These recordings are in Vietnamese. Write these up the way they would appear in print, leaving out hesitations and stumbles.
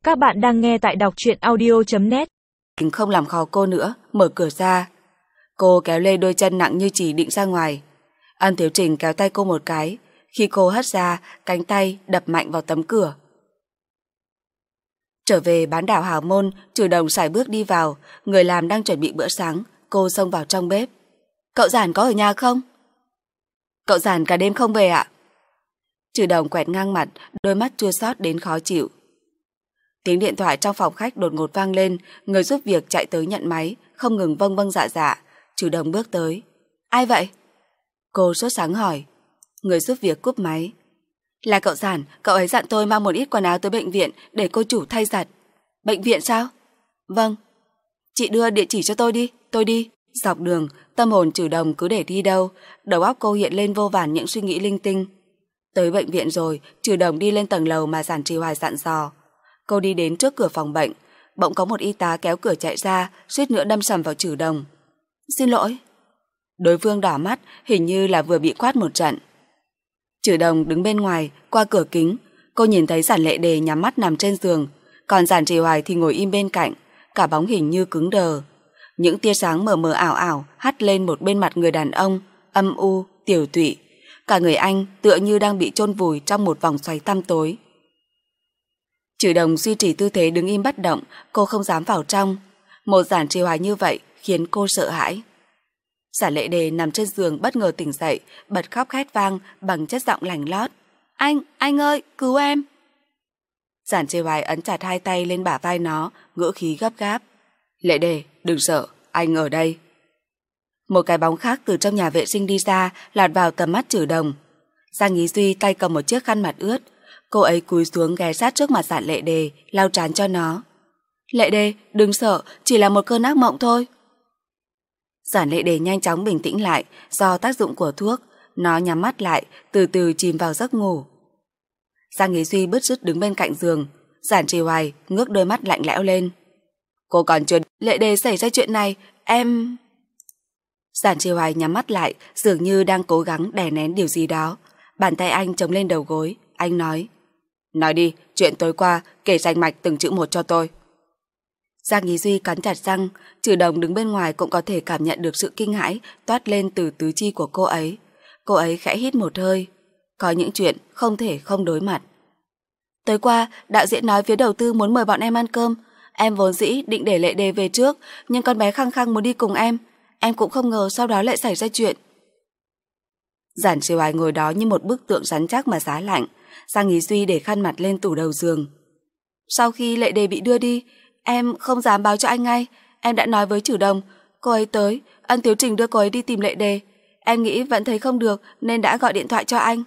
Các bạn đang nghe tại đọc truyện audio.net. Không làm khó cô nữa, mở cửa ra. Cô kéo lê đôi chân nặng như chỉ định ra ngoài. Ân Thiếu Trình kéo tay cô một cái. Khi cô hất ra, cánh tay đập mạnh vào tấm cửa. Trở về bán đảo Hào Môn, Trừ Đồng sải bước đi vào. Người làm đang chuẩn bị bữa sáng. Cô xông vào trong bếp. Cậu Giản có ở nhà không? Cậu Giản cả đêm không về ạ? Trừ Đồng quẹt ngang mặt, đôi mắt chua xót đến khó chịu. Tiếng điện thoại trong phòng khách đột ngột vang lên. Người giúp việc chạy tới nhận máy, không ngừng vâng vâng dạ dạ. Trừ Đồng bước tới. Ai vậy? Cô sốt sắng hỏi. Người giúp việc cúp máy. Là cậu Giản, cậu ấy dặn tôi mang một ít quần áo tới bệnh viện để cô chủ thay giặt. Bệnh viện sao? Vâng. Chị đưa địa chỉ cho tôi đi, tôi đi. Dọc đường, tâm hồn Trừ Đồng cứ để đi đâu, đầu óc cô hiện lên vô vàn những suy nghĩ linh tinh. Tới bệnh viện rồi, Trừ Đồng đi lên tầng lầu mà Giản Trì Hoài dặn dò. Cô đi đến trước cửa phòng bệnh, bỗng có một y tá kéo cửa chạy ra, suýt nữa đâm sầm vào Trừ Đồng. Xin lỗi. Đối phương đỏ mắt, hình như là vừa bị quát một trận. Trừ Đồng đứng bên ngoài, qua cửa kính, cô nhìn thấy Giản Lệ Đề nhắm mắt nằm trên giường, còn Giản Trì Hoài thì ngồi im bên cạnh, cả bóng hình như cứng đờ. Những tia sáng mờ mờ ảo ảo hắt lên một bên mặt người đàn ông, âm u, tiểu tụy. Cả người anh tựa như đang bị chôn vùi trong một vòng xoáy tăm tối. Trừ Đồng duy trì tư thế đứng im bất động, cô không dám vào trong. Một Giản Trì Hoài như vậy khiến cô sợ hãi. Giản Lệ Đề nằm trên giường bất ngờ tỉnh dậy, bật khóc hét vang bằng chất giọng lành lót. Anh ơi, cứu em! Giản Trì Hoài ấn chặt hai tay lên bả vai nó, ngữ khí gấp gáp. Lệ Đề, đừng sợ, anh ở đây. Một cái bóng khác từ trong nhà vệ sinh đi ra, lọt vào tầm mắt Trừ Đồng. Giang Ý Duy tay cầm một chiếc khăn mặt ướt. Cô ấy cúi xuống ghé sát trước mặt Giản Lệ Đề, lau trán cho nó. Lệ Đề, đừng sợ, chỉ là một cơn ác mộng thôi. Giản Lệ Đề nhanh chóng bình tĩnh lại, do tác dụng của thuốc, nó nhắm mắt lại, từ từ chìm vào giấc ngủ. Giang Ý Duy bứt rứt đứng bên cạnh giường, Giản Trì Hoài ngước đôi mắt lạnh lẽo lên. Cô còn chưa... Lệ Đề xảy ra chuyện này, em... Giản Trì Hoài nhắm mắt lại, dường như đang cố gắng đè nén điều gì đó. Bàn tay anh chống lên đầu gối, anh nói. Nói đi, chuyện tối qua, kể rành mạch từng chữ một cho tôi. Giang Ý Duy cắn chặt răng, Trừ Đồng đứng bên ngoài cũng có thể cảm nhận được sự kinh hãi toát lên từ tứ chi của cô ấy. Cô ấy khẽ hít một hơi. Có những chuyện không thể không đối mặt. Tối qua, đạo diễn nói phía đầu tư muốn mời bọn em ăn cơm. Em vốn dĩ định để Lệ Đề về trước, nhưng con bé khăng khăng muốn đi cùng em. Em cũng không ngờ sau đó lại xảy ra chuyện. Giản Trì Hoài ngồi đó như một bức tượng rắn chắc mà giá lạnh. Giang Ý Duy để khăn mặt lên tủ đầu giường. Sau khi Lệ Đề bị đưa đi, em không dám báo cho anh ngay. Em đã nói với Trừ Đồng, cô ấy tới, Ân Thiếu Trình đưa cô ấy đi tìm Lệ Đề. Em nghĩ vẫn thấy không được nên đã gọi điện thoại cho anh.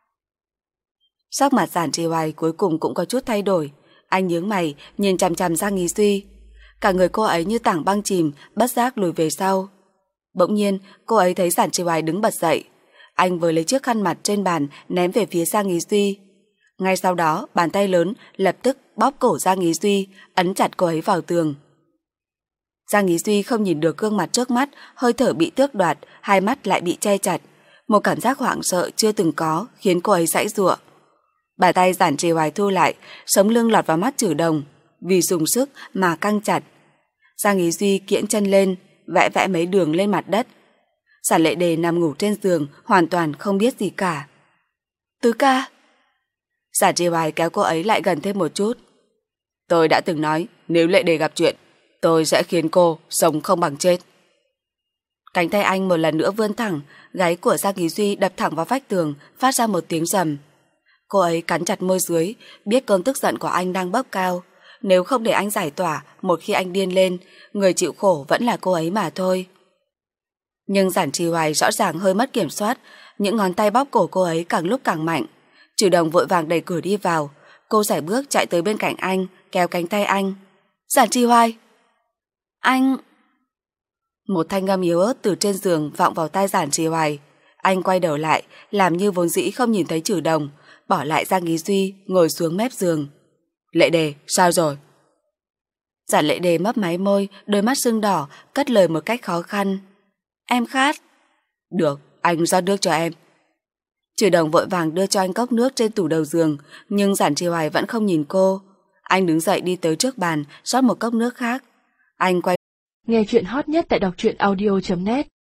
Sắc mặt Giản Trì Hoài cuối cùng cũng có chút thay đổi. Anh nhướng mày, nhìn chằm chằm Giang Ý Duy. Cả người cô ấy như tảng băng chìm, bất giác lùi về sau. Bỗng nhiên, cô ấy thấy Giản Trì Hoài đứng bật dậy. Anh vừa lấy chiếc khăn mặt trên bàn ném về phía Giang Ý Duy. Ngay sau đó, bàn tay lớn lập tức bóp cổ Giang Ý Duy, ấn chặt cô ấy vào tường. Giang Ý Duy không nhìn được gương mặt trước mắt, hơi thở bị tước đoạt, hai mắt lại bị che chặt. Một cảm giác hoảng sợ chưa từng có khiến cô ấy giãy giụa. Bàn tay Giản Trì Hoài thu lại, sống lưng lọt vào mắt Trừ Đồng, vì dùng sức mà căng chặt. Giang Ý Duy kiễng chân lên, vẽ vẽ mấy đường lên mặt đất. Giản Lệ Đề nằm ngủ trên giường, hoàn toàn không biết gì cả. Tứ ca. Giản Trì Hoài kéo cô ấy lại gần thêm một chút. Tôi đã từng nói, nếu Lệ Đề gặp chuyện, tôi sẽ khiến cô sống không bằng chết. Cánh tay anh một lần nữa vươn thẳng, gáy của Giang Ý Duy đập thẳng vào vách tường, phát ra một tiếng rầm. Cô ấy cắn chặt môi dưới, biết cơn tức giận của anh đang bốc cao. Nếu không để anh giải tỏa, một khi anh điên lên, người chịu khổ vẫn là cô ấy mà thôi. Nhưng Giản Trì Hoài rõ ràng hơi mất kiểm soát, những ngón tay bóp cổ cô ấy càng lúc càng mạnh. Trừ Đồng vội vàng đẩy cửa đi vào, cô sải bước chạy tới bên cạnh anh, kéo cánh tay anh. Giản Trì Hoài! Anh... Một thanh âm yếu ớt từ trên giường vọng vào tai Giản Trì Hoài. Anh quay đầu lại, làm như vốn dĩ không nhìn thấy Trừ Đồng, bỏ lại Giang Ý Duy ngồi xuống mép giường. Lệ Đề, sao rồi? Giản Lệ Đề mấp máy môi, đôi mắt sưng đỏ, cất lời một cách khó khăn. Em khát. Được, anh rót nước cho em. Trừ Đồng vội vàng đưa cho anh cốc nước trên tủ đầu giường, nhưng Giản Trì Hoài vẫn không nhìn cô. Anh đứng dậy đi tới trước bàn, rót một cốc nước khác. Anh quay. Nghe chuyện hot nhất tại đọc truyện audio.net